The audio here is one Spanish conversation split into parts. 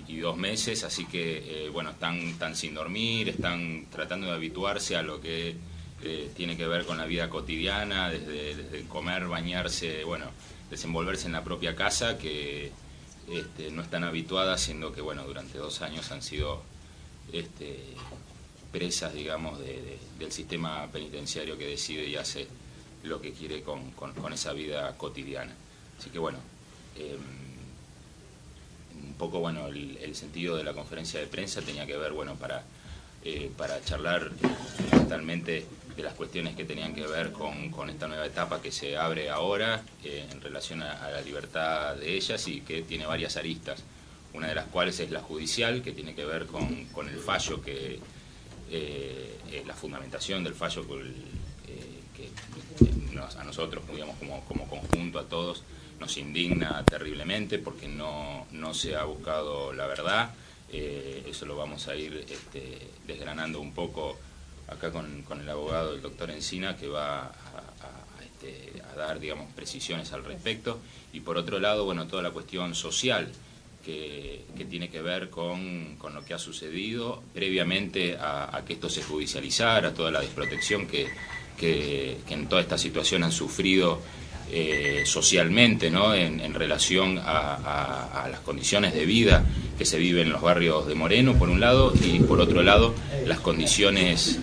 y 2 meses, así que bueno, están sin dormir, están tratando de habituarse a lo que tiene que ver con la vida cotidiana, desde comer, bañarse, bueno, desenvolverse en la propia casa, que no están habituadas, siendo que bueno, durante 2 años han sido presas, digamos, del sistema penitenciario, que decide y hace lo que quiere con esa vida cotidiana. Así que bueno, un poco bueno, el sentido de la conferencia de prensa tenía que ver, bueno, para charlar fundamentalmente de las cuestiones que tenían que ver con esta nueva etapa que se abre ahora en relación a la libertad de ellas, y que tiene varias aristas, una de las cuales es la judicial, que tiene que ver con el fallo que la fundamentación del fallo que a nosotros, digamos, como conjunto, a todos nos indigna terriblemente, porque no se ha buscado la verdad. Eso lo vamos a ir desgranando un poco acá con el abogado, el doctor Encina, que va a dar, digamos, precisiones al respecto. Y por otro lado, bueno, toda la cuestión social que tiene que ver con lo que ha sucedido previamente a que esto se judicializara, toda la desprotección que en toda esta situación han sufrido socialmente, ¿no? En relación a las condiciones de vida que se viven en los barrios de Moreno, por un lado, y por otro lado las condiciones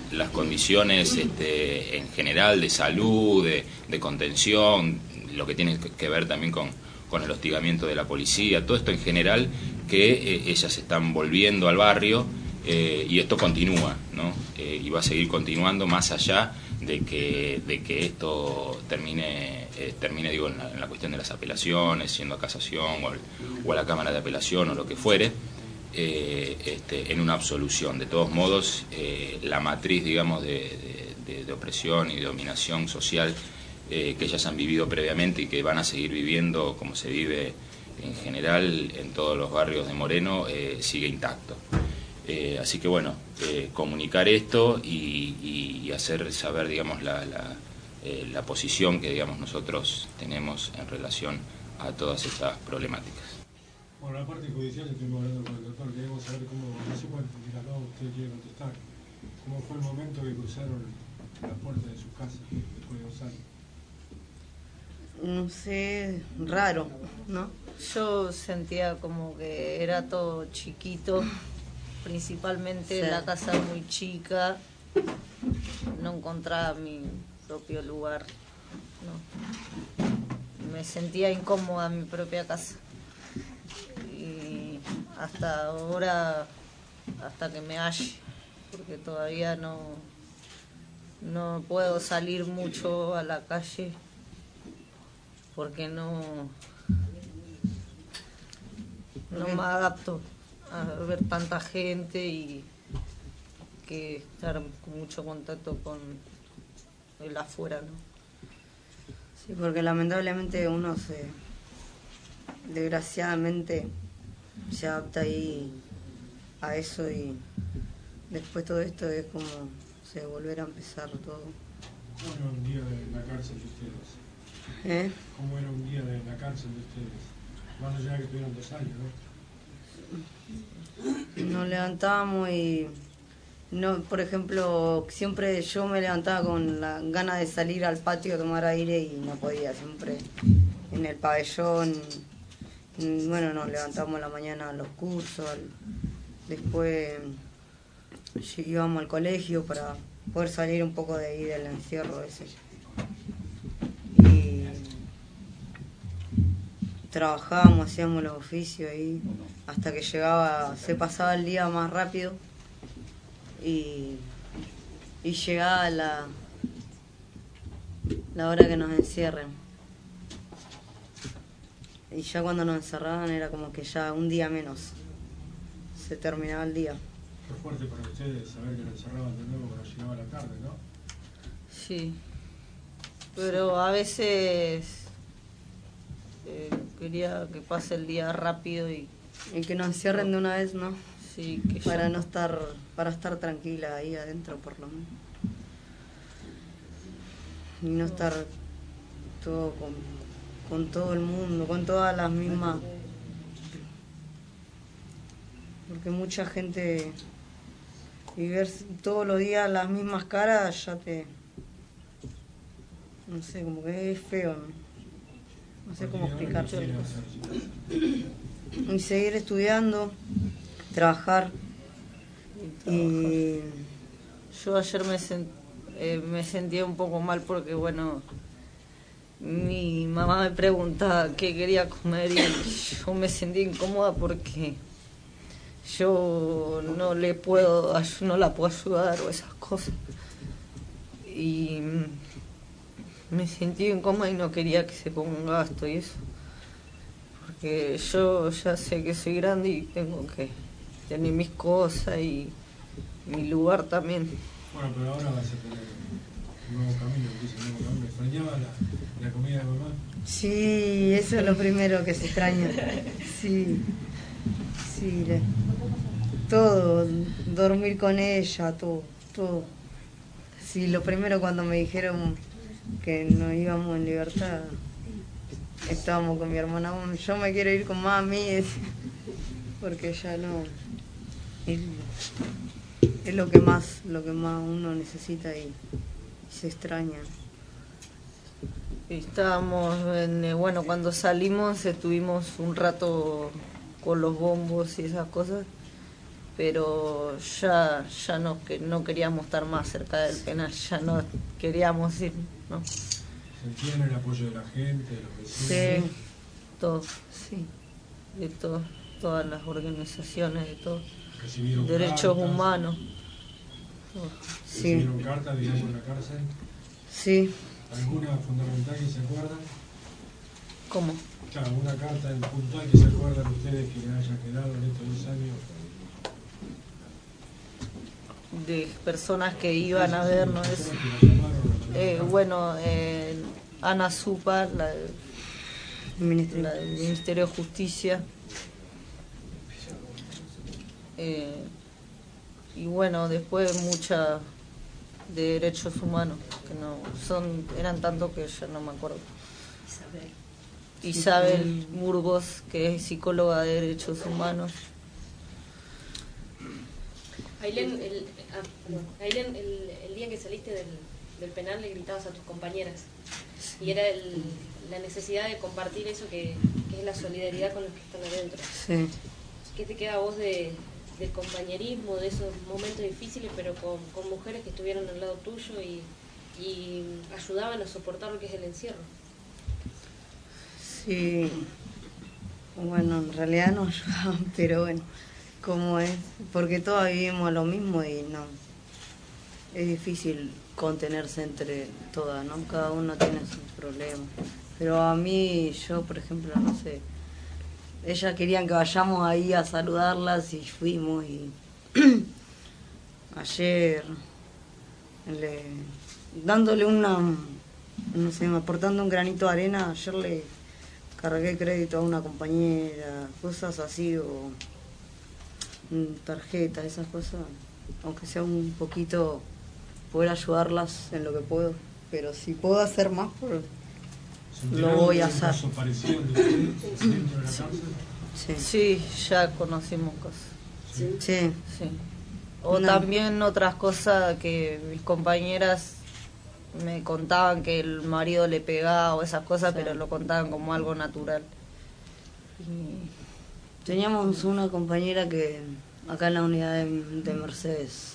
en general de salud, de contención, lo que tiene que ver también con el hostigamiento de la policía, todo esto en general, que ellas están volviendo al barrio, y esto continúa, ¿no? Y va a seguir continuando más allá de que esto termine, digo, en la cuestión de las apelaciones, siendo a casación o a la Cámara de Apelación o lo que fuere, en una absolución. De todos modos, la matriz, digamos, de opresión y de dominación social que ellas han vivido previamente y que van a seguir viviendo, como se vive en general en todos los barrios de Moreno, sigue intacto. Así que bueno, comunicar esto y hacer saber, digamos, la posición que, digamos, nosotros tenemos en relación a todas estas problemáticas. Bueno, la parte judicial estuvimos hablando con el doctor, queremos saber cómo, no sé cuál, acá usted quiere contestar, cómo fue el momento que cruzaron la puerta de su casa después de 2 años. No sé, raro, ¿no? Yo sentía como que era todo chiquito, principalmente la casa muy chica, no encontraba mi propio lugar, no. Me sentía incómoda en mi propia casa. Y hasta ahora, hasta que me halle, porque todavía no puedo salir mucho a la calle, porque no me adapto a ver tanta gente y que estar con mucho contacto con el afuera, ¿no? Sí, porque lamentablemente uno desgraciadamente se adapta ahí a eso, y después todo esto es como volver a empezar todo. ¿Cómo era un día en la cárcel de ustedes? ¿Cómo era un día en la cárcel de ustedes? Más allá de que tuvieron 2 años, ¿no? Nos levantábamos y, no, por ejemplo, siempre yo me levantaba con la gana de salir al patio a tomar aire y no podía, siempre en el pabellón. Bueno, nos levantamos a la mañana a los cursos, después íbamos al colegio para poder salir un poco de ahí del encierro ese. Y trabajábamos, hacíamos los oficios ahí, hasta que se pasaba el día más rápido y llegaba la hora que nos encierren. Y ya cuando nos encerraban era como que ya un día menos se terminaba el día. Fue fuerte para ustedes saber que lo encerraban de nuevo cuando llegaba la tarde, ¿no? Sí, pero a veces quería que pase el día rápido y que nos encierren de una vez, ¿no? Sí, que para no estar, para estar tranquila ahí adentro, por lo menos. Y no estar todo con todo el mundo, con todas las mismas. porque mucha gente, y ver todos los días las mismas caras ya te, no sé, como que es feo, no sé cómo explicarte. Y seguir estudiando, trabajar. Y yo ayer me sentía un poco mal porque, bueno, mi mamá me preguntaba qué quería comer y yo me sentía incómoda porque yo no la puedo ayudar o esas cosas. Y me sentí incómoda y no quería que se ponga un gasto y eso. Porque yo ya sé que soy grande y tengo que tener mis cosas y mi lugar también. Bueno, pero ahora vas a tener un nuevo camino, ¿Extrañaba la comida de mamá? sí, eso es lo primero que se extraña. Sí, sí, todo, dormir con ella, todo. Sí, lo primero cuando me dijeron que nos íbamos en libertad, estábamos con mi hermana, yo me quiero ir con mami, porque ya no, es lo que más uno necesita y se extraña. Estábamos, bueno, cuando salimos estuvimos un rato con los bombos y esas cosas, pero ya no queríamos estar más cerca del penal, ya no queríamos ir, ¿no? ¿Sentían el apoyo de la gente, de los vecinos? Sí, Todo, sí. de todas las organizaciones, de todo, ¿Recibieron derechos cartas? humanos. ¿Recibieron cartas, digamos, en la cárcel? Sí. ¿Alguna fundamental que se acuerdan? ¿Cómo? Claro, ¿alguna carta en puntual que se acuerdan ustedes que les haya quedado en estos 2 años? De personas que iban a vernos. Personas que la llamaron, Bueno, Ana Zupa, la del Ministerio. Ministerio de Justicia. Y bueno, después mucha de derechos humanos, que eran tantos que ya no me acuerdo. Isabel Burgos, que es psicóloga de derechos humanos. Ailén, el día que saliste del penal le gritabas a tus compañeras y era la necesidad de compartir eso que es la solidaridad con los que están adentro. Sí. ¿Qué te queda a vos del compañerismo, de esos momentos difíciles, pero con mujeres que estuvieron al lado tuyo y ayudaban a soportar lo que es el encierro? Sí, bueno, en realidad no ayudaban, pero bueno, como es, porque todos vivimos lo mismo y no, es difícil contenerse entre todas, ¿no? Cada uno tiene sus problemas. Pero a mí, yo por ejemplo, no sé, ellas querían que vayamos ahí a saludarlas y fuimos y ayer dándole no sé, aportando un granito de arena, ayer le cargué crédito a una compañera, cosas así, o tarjetas, esas cosas, aunque sea un poquito, poder ayudarlas en lo que puedo, pero si puedo hacer más, lo voy a hacer. ¿Un caso parecido de ustedes dentro de la cárcel? Sí. Sí, ya conocimos cosas. Sí. Sí. O No. también otras cosas que mis compañeras me contaban que el marido le pegaba o esas cosas, Sí. pero lo contaban como algo natural. Teníamos una compañera que acá en la unidad de Mercedes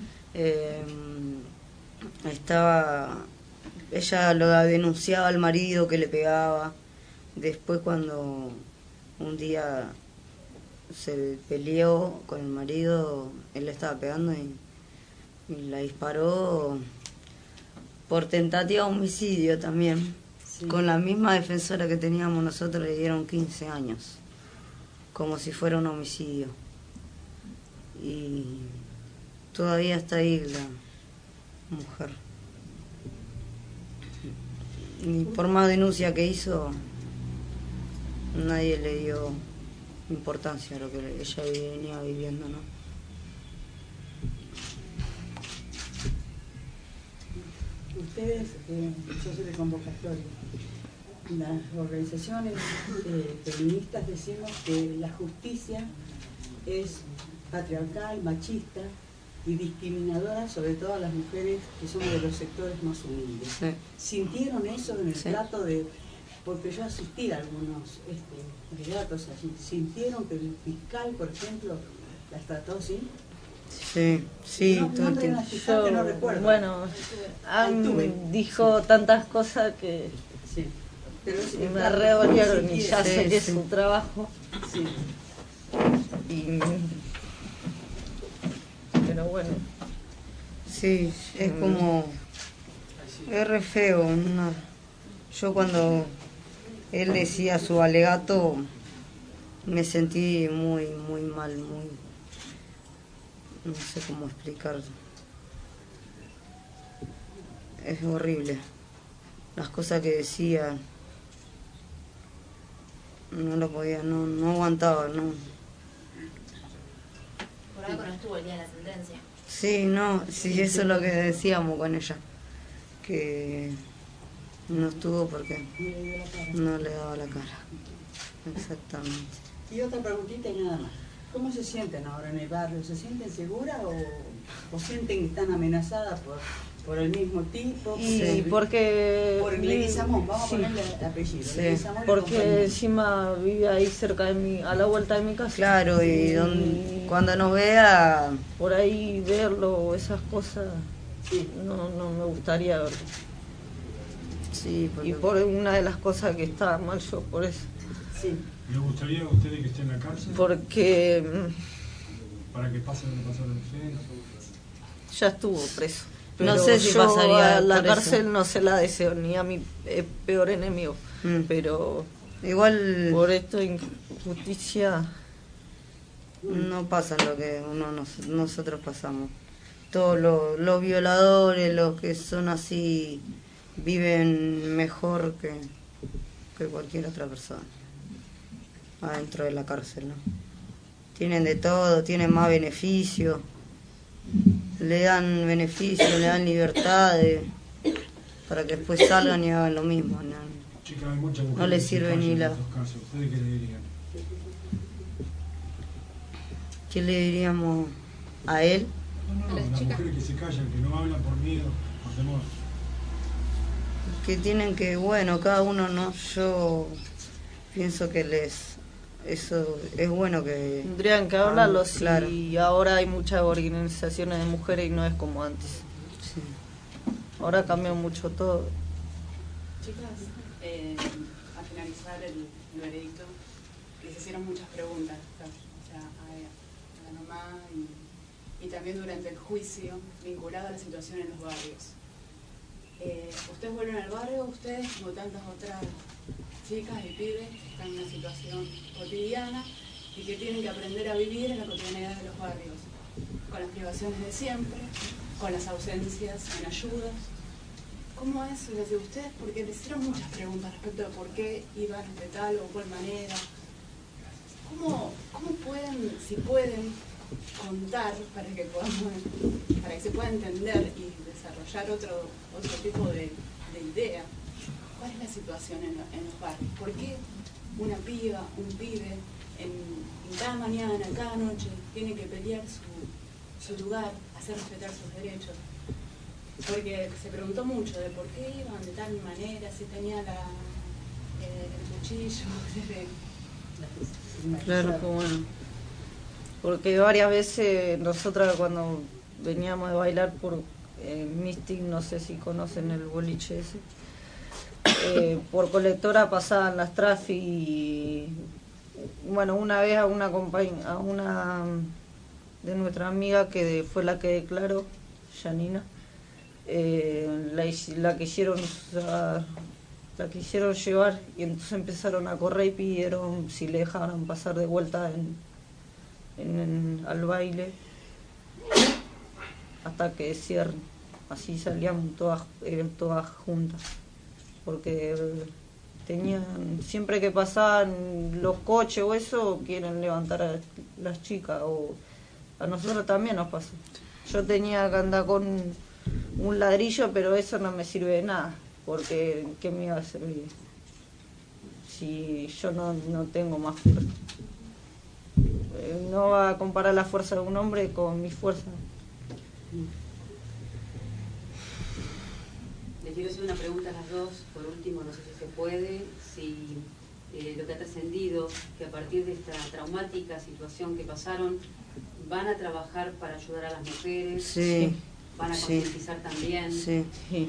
ella lo denunciaba al marido que le pegaba. Después cuando un día se peleó con el marido, él le estaba pegando y la disparó por tentativa de homicidio también. Sí. Con la misma defensora que teníamos nosotros le dieron 15 años, como si fuera un homicidio. Y todavía está ahí la mujer. Y por más denuncia que hizo, nadie le dio importancia a lo que ella venía viviendo, ¿no? Ustedes, yo soy de convocatoria, las organizaciones feministas decimos que la justicia es patriarcal, machista y discriminadora, sobre todo a las mujeres que son de los sectores más humildes. Sí. ¿Sintieron eso en el Sí. trato de...? Porque yo asistí a algunos relatos allí. ¿Sintieron que el fiscal, por ejemplo, las trató así? Sí, sí, No, todo el nombren tiempo. al fiscal que no recuerdo. Bueno, dijo tantas cosas que Sí. Pero es, me claro, revolvieron sí, y ya sí, sé que es sí. su trabajo. Sí. Pero bueno, Sí, es como... Es re feo. Yo cuando él decía su alegato me sentí muy, muy mal, muy... No sé cómo explicar. Es horrible. Las cosas que decía... No lo podía, no aguantaba, no. Por algo no estuvo el día de la sentencia. Sí, no, sí, eso es lo que decíamos con ella. Que no estuvo porque no le daba la cara. Exactamente. Y otra preguntita y nada más. ¿Cómo se sienten ahora en el barrio? ¿Se sienten seguras o sienten que están amenazadas por el mismo tipo? y porque Por Leguizamón, vamos sí, a ponerle apellido. Sí. Leguizamón y porque compañía. encima vive ahí cerca de mí, a la vuelta de mi casa. Claro, y cuando nos vea, Por ahí verlo, esas cosas, Sí. no me gustaría verlo. sí, Y porque por una de las cosas que está mal yo, por eso. Sí. ¿Le gustaría a ustedes que esté en la cárcel? Porque Para que pase lo que pasaron ustedes. ya estuvo preso. No Pero sé si yo pasaría a la por eso. cárcel no se la deseo ni a mi peor enemigo. Mm. Pero igual por esto injusticia, no pasa lo que nosotros pasamos. Todos los violadores, los que son así, viven mejor que cualquier otra persona adentro de la cárcel, ¿no? Tienen de todo, tienen más beneficios, le dan beneficios, le dan libertades para que después salgan y hagan lo mismo, ¿no? Chicas, hay muchas mujeres No le que se sirve callan ni en la... estos casos. ¿Ustedes qué le dirían? ¿Qué le diríamos a él? No, las mujeres que se callan, que no hablan por miedo, por temor. Que tienen que, bueno, cada uno, no, yo pienso que eso es bueno que... tendrían que hablarlo. claro. Si ahora hay muchas organizaciones de mujeres y no es como antes. Sí. Ahora cambió mucho todo. Chicas, al finalizar el veredicto, les hicieron muchas preguntas, o sea, a la mamá y también durante el juicio, vinculado a la situación en los barrios. Ustedes vuelven al barrio, ustedes, como tantas otras chicas y pibes, que están en una situación cotidiana y que tienen que aprender a vivir en la cotidianidad de los barrios, con las privaciones de siempre, con las ausencias en ayudas. ¿Cómo es desde ustedes? Porque les hicieron muchas preguntas respecto de por qué iban de tal o cual manera. ¿Cómo pueden, si pueden, contar para que se pueda entender y desarrollar otro tipo de idea? ¿Cuál es la situación en los barrios? ¿Por qué una piba, un pibe, en cada mañana, cada noche, tiene que pelear su lugar, hacer respetar sus derechos? Porque se preguntó mucho de por qué iban de tal manera, si tenía el cuchillo, Claro. Que bueno. Porque varias veces nosotras cuando veníamos de bailar por Mystic, no sé si conocen el boliche ese, por Colectora pasaban las trafis y bueno, una vez a una de nuestra amiga que fue la que declaró, Janina, la quisieron llevar y entonces empezaron a correr y pidieron si le dejaban pasar de vuelta al baile hasta que cierren. Así salían todas juntas, porque siempre que pasaban los coches o eso, quieren levantar a las chicas, o a nosotros también nos pasó. Yo tenía que andar con un ladrillo, pero eso no me sirve de nada, porque ¿qué me iba a servir? si yo no tengo más fuerza. No va a comparar la fuerza de un hombre con mi fuerza. Les quiero hacer una pregunta a las dos, por último, no sé si se puede, si lo que ha trascendido, que a partir de esta traumática situación que pasaron, van a trabajar para ayudar a las mujeres, Sí, van a concientizar también. Sí,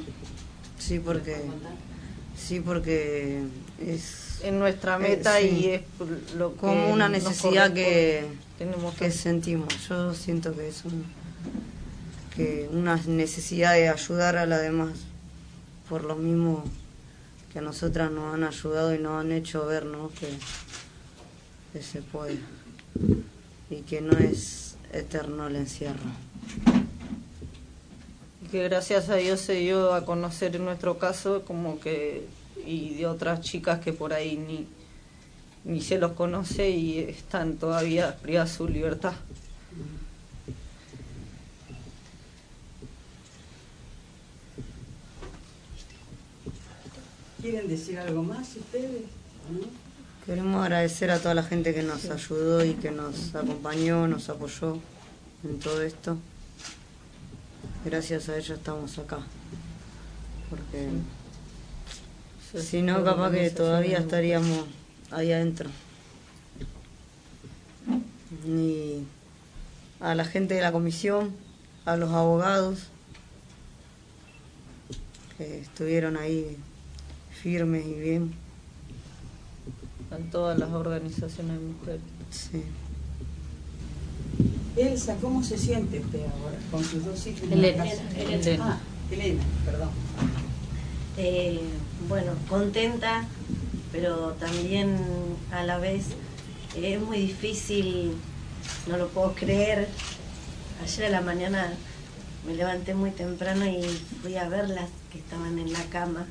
porque es nuestra meta y es lo que como una necesidad que tenemos sentimos. Yo siento que es una necesidad de ayudar a las demás, por lo mismo que a nosotras nos han ayudado y nos han hecho ver, ¿no?, que se puede y que no es eterno el encierro. Que gracias a Dios se dio a conocer en nuestro caso, como que, y de otras chicas que por ahí ni se los conoce y están todavía privadas de su libertad. ¿Quieren decir algo más ustedes? ¿No? Queremos agradecer a toda la gente que nos ayudó y que nos acompañó, nos apoyó en todo esto. Gracias a ellos estamos acá. Porque si no, capaz que todavía estaríamos ahí adentro. Y a la gente de la comisión, a los abogados que estuvieron ahí firmes y bien. A todas las organizaciones de mujeres. Sí. Elsa, ¿cómo se siente usted ahora con sus dos hijos? Elena. Ah, Elena, perdón. Bueno, contenta, pero también a la vez es muy difícil, no lo puedo creer. Ayer a la mañana me levanté muy temprano y fui a verlas que estaban en la cama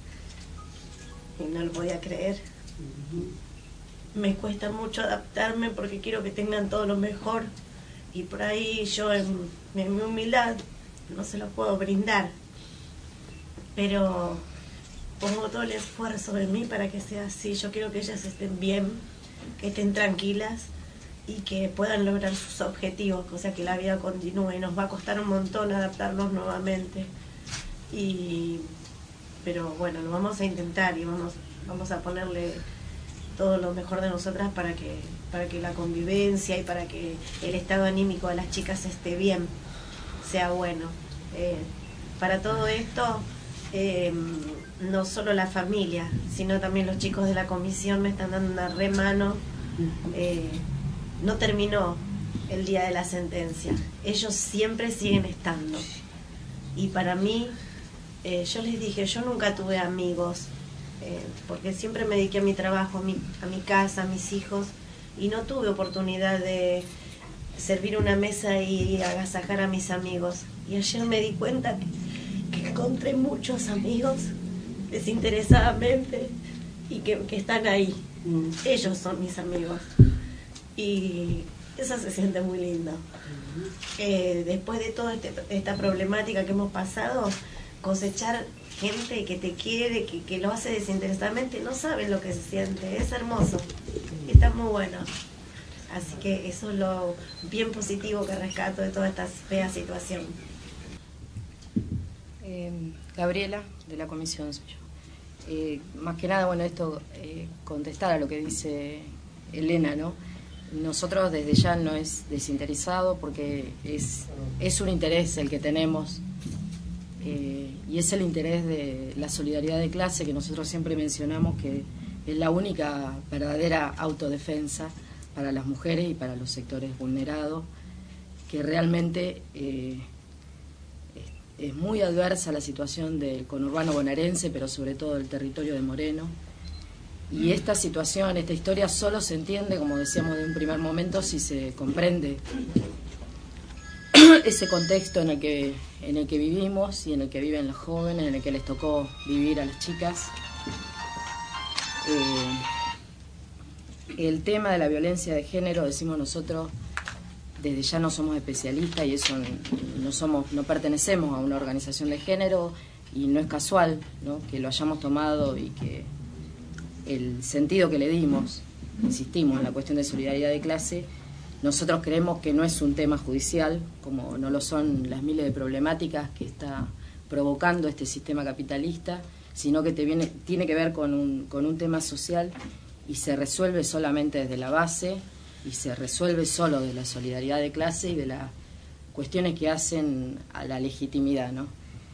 y no lo podía creer. Me cuesta mucho adaptarme porque quiero que tengan todo lo mejor y por ahí yo en mi humildad no se lo puedo brindar, pero pongo todo el esfuerzo de mí para que sea así. Yo quiero que ellas estén bien, que estén tranquilas y que puedan lograr sus objetivos, o sea, que la vida continúe. Y nos va a costar un montón adaptarnos nuevamente, pero bueno, lo vamos a intentar y vamos a ponerle todo lo mejor de nosotras para que la convivencia y para que el estado anímico de las chicas esté bien, sea bueno. Para todo esto, no solo la familia, sino también los chicos de la comisión me están dando una re mano. No terminó el día de la sentencia, ellos siempre siguen estando. Y para mí, yo les dije, yo nunca tuve amigos, porque siempre me dediqué a mi trabajo, a mi casa, a mis hijos, y no tuve oportunidad de servir una mesa y agasajar a mis amigos. Y ayer me di cuenta que encontré muchos amigos desinteresadamente y que están ahí. Ellos son mis amigos. Y eso se siente muy lindo. Después de toda esta problemática que hemos pasado, cosechar gente que te quiere, que lo hace desinteresadamente, no saben lo que se siente, es hermoso, está muy bueno. Así que eso es lo bien positivo que rescato de toda esta fea situación. Gabriela, de la comisión soy yo. Más que nada, bueno, esto, contestar a lo que dice Elena, ¿no? Nosotros desde ya no es desinteresado porque es un interés el que tenemos. Y es el interés de la solidaridad de clase que nosotros siempre mencionamos que es la única verdadera autodefensa para las mujeres y para los sectores vulnerados, que realmente es muy adversa la situación del conurbano bonaerense, pero sobre todo del territorio de Moreno. Y esta situación, esta historia solo se entiende, como decíamos de un primer momento, si se comprende ese contexto en el que vivimos y en el que viven los jóvenes, en el que les tocó vivir a las chicas. El tema de la violencia de género, decimos nosotros, desde ya no somos especialistas y eso no pertenecemos a una organización de género y no es casual, ¿no?, que lo hayamos tomado y que el sentido que le dimos, insistimos en la cuestión de solidaridad de clase, nosotros creemos que no es un tema judicial, como no lo son las miles de problemáticas que está provocando este sistema capitalista, sino que tiene que ver con un tema social y se resuelve solamente desde la base y se resuelve solo de la solidaridad de clase y de las cuestiones que hacen a la legitimidad, ¿no?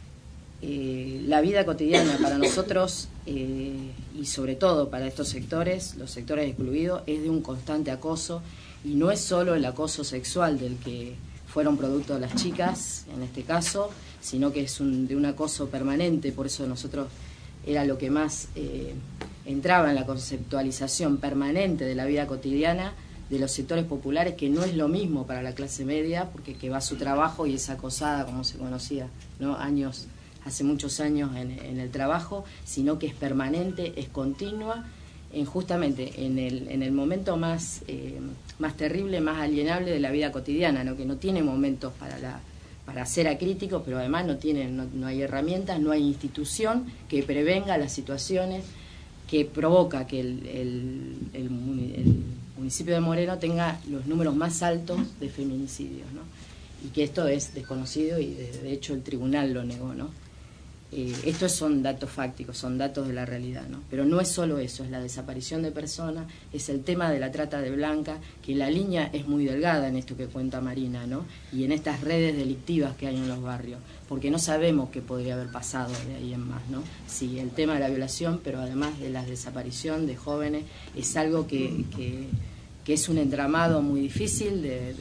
La vida cotidiana para nosotros y sobre todo para estos sectores, los sectores excluidos, es de un constante acoso, y no es solo el acoso sexual del que fueron producto las chicas en este caso, sino que es de un acoso permanente. Por eso nosotros era lo que más entraba en la conceptualización permanente de la vida cotidiana de los sectores populares, que no es lo mismo para la clase media, porque que va a su trabajo y es acosada, como se conocía, ¿no? Hace muchos años en el trabajo, sino que es permanente, es continua, justamente en el momento más terrible, más alienable de la vida cotidiana, ¿no? Que no tiene momentos para ser acrítico, pero además no hay herramientas, no hay institución que prevenga las situaciones que provoca que el municipio de Moreno tenga los números más altos de feminicidios, ¿no? Y que esto es desconocido y de hecho el tribunal lo negó, ¿no? Estos son datos fácticos, son datos de la realidad, ¿no? Pero no es solo eso, es la desaparición de personas, es el tema de la trata de blanca, que la línea es muy delgada en esto que cuenta Marina, ¿no? Y en estas redes delictivas que hay en los barrios, porque no sabemos qué podría haber pasado de ahí en más, ¿no? Sí, el tema de la violación, pero además de la desaparición de jóvenes, es algo que es un entramado muy difícil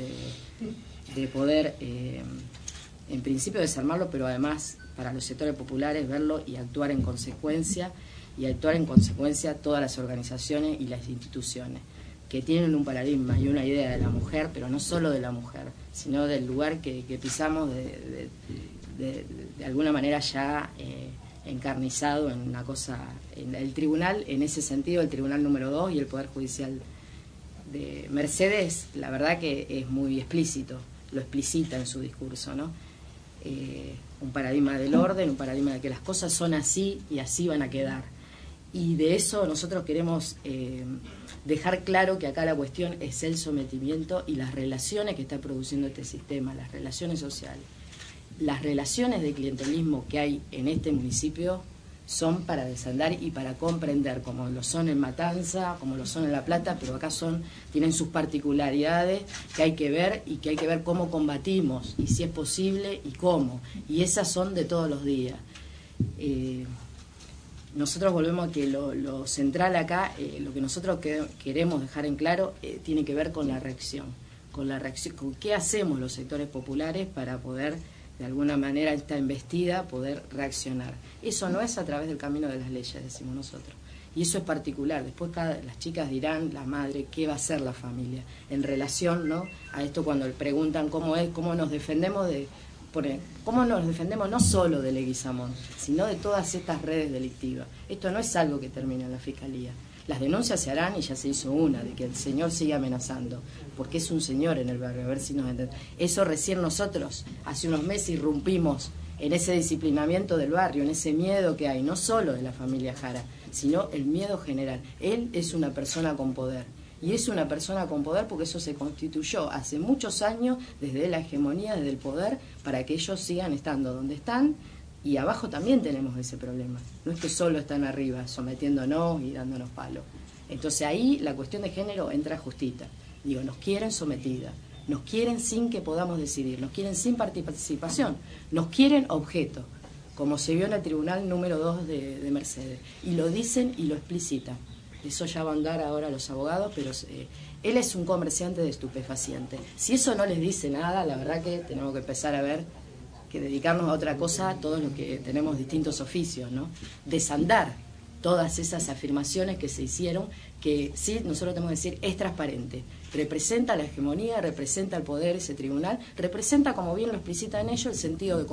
de poder, en principio, desarmarlo, pero además para los sectores populares verlo y actuar en consecuencia, todas las organizaciones y las instituciones que tienen un paradigma y una idea de la mujer, pero no solo de la mujer, sino del lugar que pisamos de alguna manera ya encarnizado en una cosa, en el tribunal, en ese sentido, el tribunal número 2 y el Poder Judicial de Mercedes, la verdad que es muy explícito, lo explicita en su discurso, ¿no? Un paradigma del orden, un paradigma de que las cosas son así y así van a quedar. Y de eso nosotros queremos dejar claro que acá la cuestión es el sometimiento y las relaciones que está produciendo este sistema, las relaciones sociales. Las relaciones de clientelismo que hay en este municipio son para desandar y para comprender, como lo son en Matanza, como lo son en La Plata, pero acá tienen sus particularidades que hay que ver y que hay que ver cómo combatimos y si es posible y cómo. Y esas son de todos los días. Nosotros volvemos a que lo central acá, lo que nosotros queremos dejar en claro, tiene que ver con la reacción, con qué hacemos los sectores populares para poder, de alguna manera, esta embestida, poder reaccionar. Eso no es a través del camino de las leyes, decimos nosotros. Y eso es particular. Después las chicas dirán, la madre, qué va a hacer la familia en relación, ¿no?, a esto cuando le preguntan cómo nos defendemos cómo nos defendemos no solo de Leguizamón, sino de todas estas redes delictivas. Esto no es algo que termina en la Fiscalía. Las denuncias se harán y ya se hizo una, de que el señor sigue amenazando, porque es un señor en el barrio, a ver si nos entendemos. Eso recién nosotros, hace unos meses, irrumpimos en ese disciplinamiento del barrio, en ese miedo que hay, no solo de la familia Jara, sino el miedo general. Él es una persona con poder, y es una persona con poder porque eso se constituyó hace muchos años desde la hegemonía, desde el poder, para que ellos sigan estando donde están. Y abajo también tenemos ese problema. No es que solo están arriba sometiéndonos y dándonos palos. Entonces ahí la cuestión de género entra justita. Digo, nos quieren sometidas, nos quieren sin que podamos decidir, nos quieren sin participación, nos quieren objeto, como se vio en el tribunal número 2 de Mercedes. Y lo dicen y lo explicitan. Eso ya van a dar ahora los abogados, pero él es un comerciante de estupefacientes. Si eso no les dice nada, la verdad que tenemos que empezar a ver que dedicarnos a otra cosa, todos los que tenemos distintos oficios, ¿no? Desandar todas esas afirmaciones que se hicieron, que sí, nosotros tenemos que decir, es transparente, representa la hegemonía, representa el poder, ese tribunal, representa, como bien lo explicitan ellos, el sentido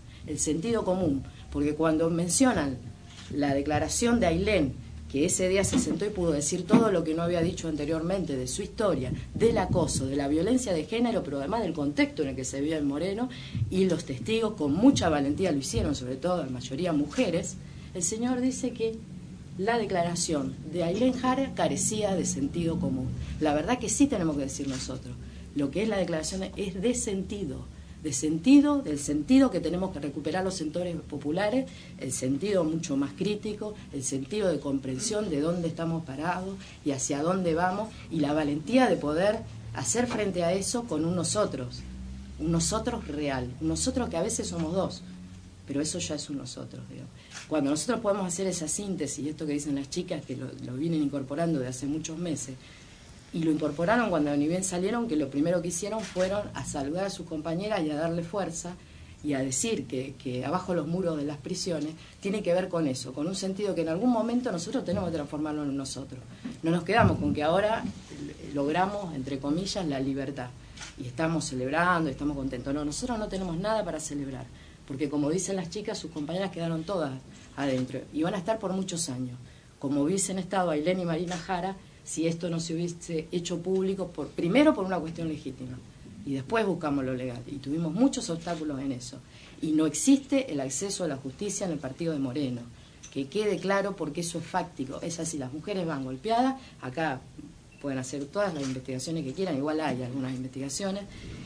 común, porque cuando mencionan la declaración de Ailén, que ese día se sentó y pudo decir todo lo que no había dicho anteriormente de su historia, del acoso, de la violencia de género, pero además del contexto en el que se vivía en Moreno, y los testigos con mucha valentía lo hicieron, sobre todo la mayoría mujeres, el señor dice que la declaración de Ailén Jara carecía de sentido común. La verdad que sí tenemos que decir nosotros. Lo que es la declaración es de sentido, del sentido que tenemos que recuperar los sectores populares, el sentido mucho más crítico, el sentido de comprensión de dónde estamos parados y hacia dónde vamos, y la valentía de poder hacer frente a eso con un nosotros real, un nosotros que a veces somos dos, pero eso ya es un nosotros, digo. Cuando nosotros podemos hacer esa síntesis, esto que dicen las chicas, que lo vienen incorporando de hace muchos meses, y lo incorporaron cuando ni bien salieron, que lo primero que hicieron fueron a saludar a sus compañeras y a darle fuerza y a decir que abajo los muros de las prisiones tiene que ver con eso, con un sentido que en algún momento nosotros tenemos que transformarlo en nosotros. No nos quedamos con que ahora logramos, entre comillas, la libertad y estamos celebrando, estamos contentos. No, nosotros no tenemos nada para celebrar, porque como dicen las chicas, sus compañeras quedaron todas adentro y van a estar por muchos años, como hubiesen estado Ailén y Marina Jara si esto no se hubiese hecho público, primero por una cuestión legítima, y después buscamos lo legal, y tuvimos muchos obstáculos en eso, y no existe el acceso a la justicia en el partido de Moreno, que quede claro, porque eso es fáctico, es así, las mujeres van golpeadas, acá pueden hacer todas las investigaciones que quieran, igual hay algunas investigaciones,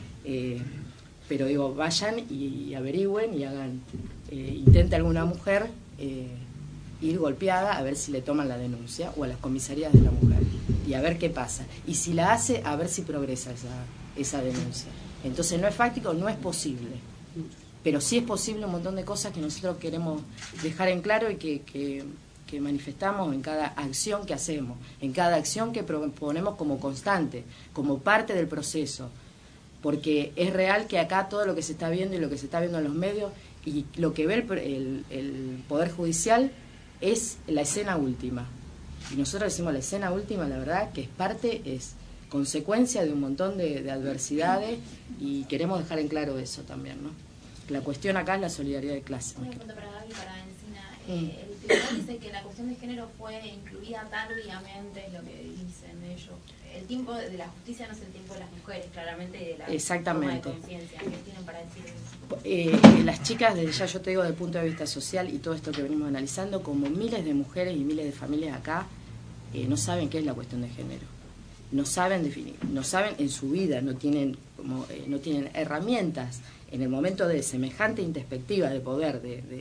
pero digo, vayan y averigüen y hagan, intente alguna mujer ir golpeada a ver si le toman la denuncia, o a las comisarías de la mujer, y a ver qué pasa, y si la hace, a ver si progresa esa denuncia. Entonces no es fáctico, no es posible, pero sí es posible un montón de cosas que nosotros queremos dejar en claro y que manifestamos en cada acción que hacemos, en cada acción que proponemos como constante, como parte del proceso, porque es real que acá todo lo que se está viendo y lo que se está viendo en los medios y lo que ve el Poder Judicial es la escena última. Y nosotros decimos la escena última, la verdad, que es consecuencia de un montón de adversidades, y queremos dejar en claro eso también, ¿no? La cuestión acá es la solidaridad de clase. Una pregunta para Gaby, para Encina. El tribunal dice que la cuestión de género fue incluida tardíamente, es lo que dicen ellos. El tiempo de la justicia no es el tiempo de las mujeres, claramente, y de la toma de conciencia. ¿Qué tienen para decir eso? Las chicas, desde ya yo te digo, desde el punto de vista social y todo esto que venimos analizando, como miles de mujeres y miles de familias acá, no saben qué es la cuestión de género. No saben definir, no saben en su vida, no tienen herramientas en el momento de semejante introspectiva de poder,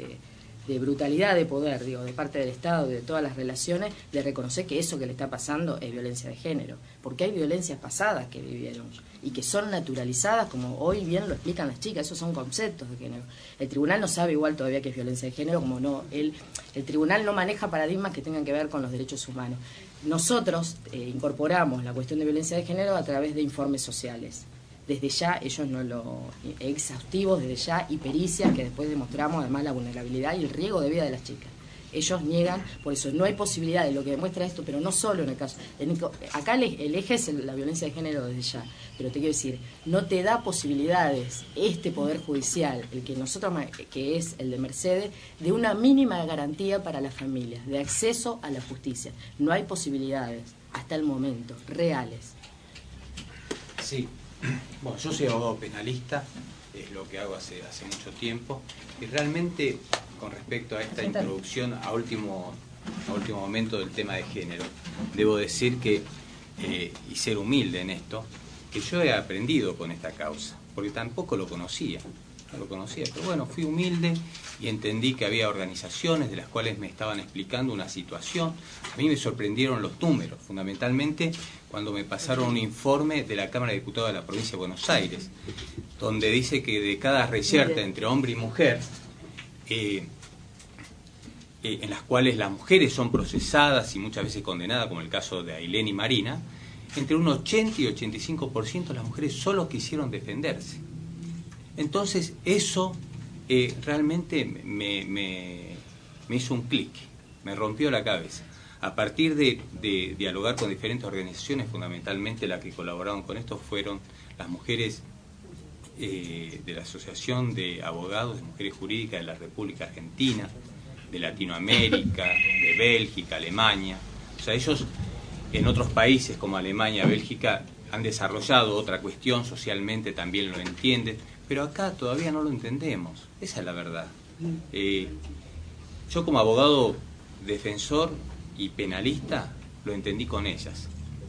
de brutalidad de poder, digo, de parte del Estado, de todas las relaciones, de reconocer que eso que le está pasando es violencia de género, porque hay violencias pasadas que vivieron y que son naturalizadas, como hoy bien lo explican las chicas, esos son conceptos de género. El tribunal no sabe igual todavía que es violencia de género, como no, el tribunal no maneja paradigmas que tengan que ver con los derechos humanos. Nosotros incorporamos la cuestión de violencia de género a través de informes sociales. Desde ya, ellos no lo exhaustivos, desde ya, y pericias que después demostramos además la vulnerabilidad y el riesgo de vida de las chicas. Ellos niegan, por eso no hay posibilidad de lo que demuestra esto, pero no solo en el caso. Acá el eje es la violencia de género desde ya, pero te quiero decir, no te da posibilidades este Poder Judicial, el que nosotros, que es el de Mercedes, de una mínima garantía para las familias, de acceso a la justicia. No hay posibilidades, hasta el momento, reales. Sí. Bueno, yo soy abogado penalista, es lo que hago hace mucho tiempo, y realmente con respecto a esta introducción a último momento del tema de género, debo decir que, y ser humilde en esto, que yo he aprendido con esta causa, porque tampoco lo conocía, pero bueno, fui humilde y entendí que había organizaciones de las cuales me estaban explicando una situación. A mí me sorprendieron los números, fundamentalmente cuando me pasaron un informe de la Cámara de Diputados de la Provincia de Buenos Aires, donde dice que de cada reyerta entre hombre y mujer, en las cuales las mujeres son procesadas y muchas veces condenadas, como el caso de Ailén y Marina, entre un 80 y 85% las mujeres solo quisieron defenderse. Entonces eso realmente me hizo un clic, me rompió la cabeza. A partir de dialogar con diferentes organizaciones, fundamentalmente las que colaboraron con esto fueron las mujeres de la Asociación de Abogados de Mujeres Jurídicas de la República Argentina, de Latinoamérica, de Bélgica, Alemania. O sea, ellos en otros países como Alemania, Bélgica, han desarrollado otra cuestión, socialmente también lo entienden, pero acá todavía no lo entendemos, esa es la verdad. Yo como abogado defensor y penalista lo entendí con ellas.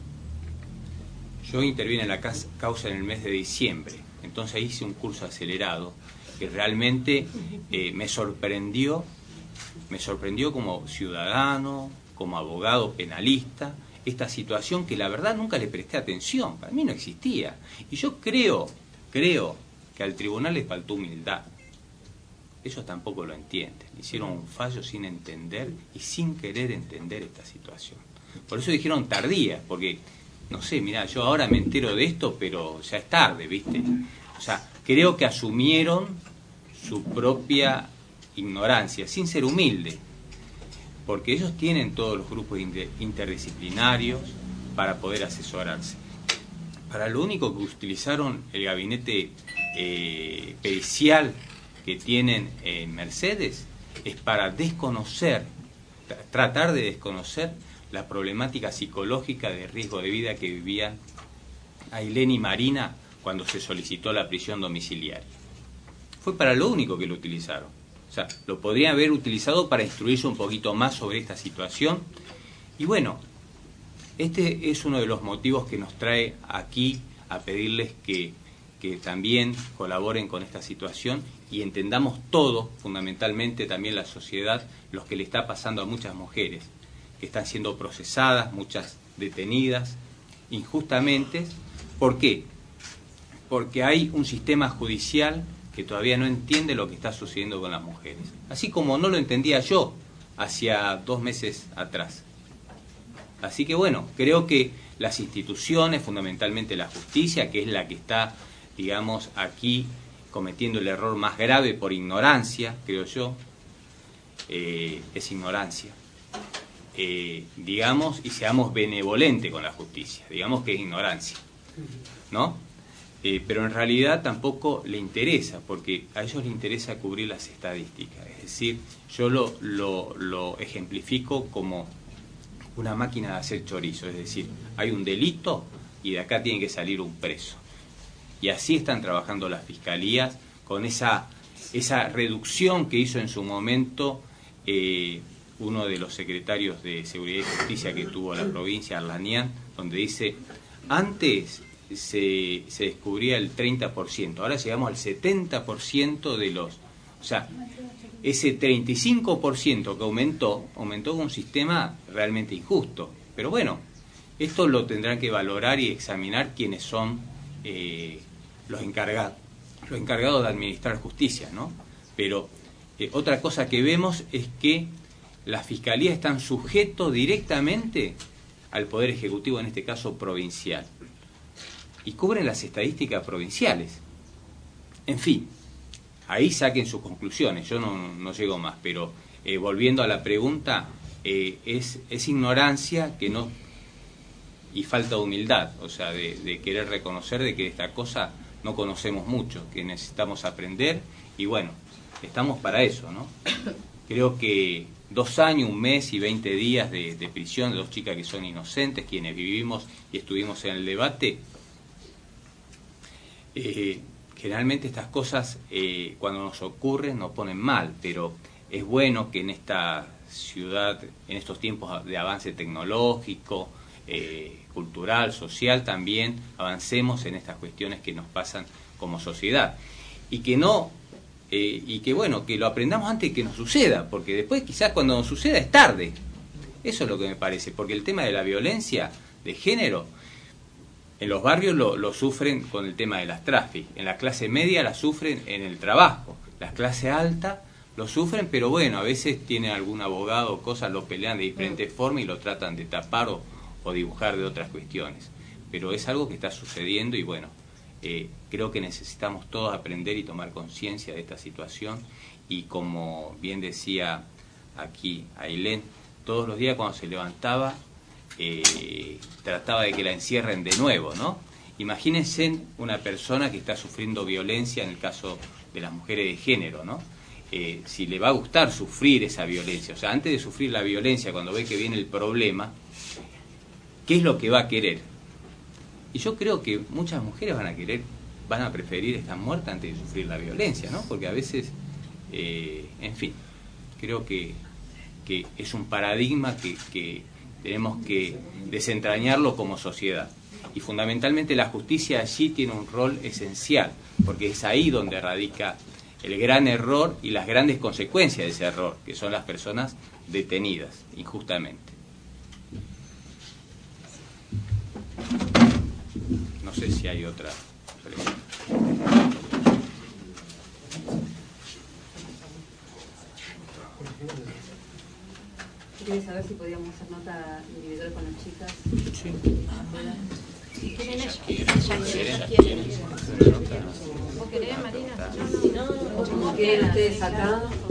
Yo intervine en la causa en el mes de diciembre, entonces hice un curso acelerado que realmente me sorprendió como ciudadano, como abogado penalista, esta situación que la verdad nunca le presté atención, para mí no existía. Y yo creo que al tribunal le faltó humildad. Ellos tampoco lo entienden, hicieron un fallo sin entender y sin querer entender esta situación. Por eso dijeron tardía, porque, no sé, mirá, yo ahora me entero de esto, pero ya es tarde, ¿viste? O sea, creo que asumieron su propia ignorancia, sin ser humilde, porque ellos tienen todos los grupos interdisciplinarios para poder asesorarse. Para lo único que utilizaron el gabinete pericial que tienen en Mercedes es para tratar de desconocer la problemática psicológica de riesgo de vida que vivían Ailén y Marina cuando se solicitó la prisión domiciliaria. Fue para lo único que lo utilizaron. O sea, lo podrían haber utilizado para instruirse un poquito más sobre esta situación. Y bueno, este es uno de los motivos que nos trae aquí a pedirles que también colaboren con esta situación y entendamos todo, fundamentalmente también la sociedad, lo que le está pasando a muchas mujeres que están siendo procesadas, muchas detenidas injustamente. ¿Por qué? Porque hay un sistema judicial que todavía no entiende lo que está sucediendo con las mujeres, así como no lo entendía yo hacia 2 meses atrás. Así que bueno, creo que las instituciones, fundamentalmente la justicia, que es la que está, digamos, aquí cometiendo el error más grave por ignorancia, creo yo, es ignorancia. Digamos, y seamos benevolentes con la justicia, digamos que es ignorancia, ¿no? Pero en realidad tampoco le interesa, porque a ellos les interesa cubrir las estadísticas. Es decir, yo lo ejemplifico como una máquina de hacer chorizo, es decir, hay un delito y de acá tiene que salir un preso. Y así están trabajando las fiscalías con esa reducción que hizo en su momento uno de los secretarios de Seguridad y Justicia que tuvo la provincia, Arlanian, donde dice, antes se descubría el 30%, ahora llegamos al 70% de los... O sea, ese 35% que aumentó con un sistema realmente injusto. Pero bueno, esto lo tendrán que valorar y examinar quienes son los encargados de administrar justicia, ¿no? Pero otra cosa que vemos es que las fiscalías están sujetos directamente al Poder Ejecutivo, en este caso provincial, y cubren las estadísticas provinciales. En fin, ahí saquen sus conclusiones, yo no llego más, pero volviendo a la pregunta, es ignorancia que no y falta de humildad, o sea, de querer reconocer de que esta cosa no conocemos mucho, que necesitamos aprender, y bueno, estamos para eso, ¿no? Creo que 2 años, 1 mes y 20 días de prisión de 2 chicas que son inocentes, quienes vivimos y estuvimos en el debate, generalmente estas cosas cuando nos ocurren nos ponen mal, pero es bueno que en esta ciudad, en estos tiempos de avance tecnológico, cultural, social, también avancemos en estas cuestiones que nos pasan como sociedad y que no y que bueno, que lo aprendamos antes de que nos suceda, porque después quizás cuando nos suceda es tarde. Eso es lo que me parece, porque el tema de la violencia de género en los barrios lo sufren con el tema de las trafis, en la clase media la sufren en el trabajo, la clase alta lo sufren, pero bueno, a veces tienen algún abogado o cosas, lo pelean de diferentes formas y lo tratan de tapar o dibujar de otras cuestiones, pero es algo que está sucediendo y bueno, creo que necesitamos todos aprender y tomar conciencia de esta situación y como bien decía aquí Ailén, todos los días cuando se levantaba trataba de que la encierren de nuevo, ¿no? Imagínense una persona que está sufriendo violencia, en el caso de las mujeres de género, ¿no? Si le va a gustar sufrir esa violencia, o sea, antes de sufrir la violencia, cuando ve que viene el problema, ¿qué es lo que va a querer? Y yo creo que muchas mujeres van a preferir estar muertas antes de sufrir la violencia, ¿no? Porque a veces, en fin, creo que que es un paradigma que tenemos que desentrañarlo como sociedad. Y fundamentalmente la justicia allí tiene un rol esencial, porque es ahí donde radica el gran error y las grandes consecuencias de ese error, que son las personas detenidas injustamente. No sé si hay otra pregunta. ¿Quieres saber si podíamos hacer nota individual con las chicas? Sí. Si quieren ellas. ¿Vos querés, Marina? Si no, ¿quieren ustedes acá?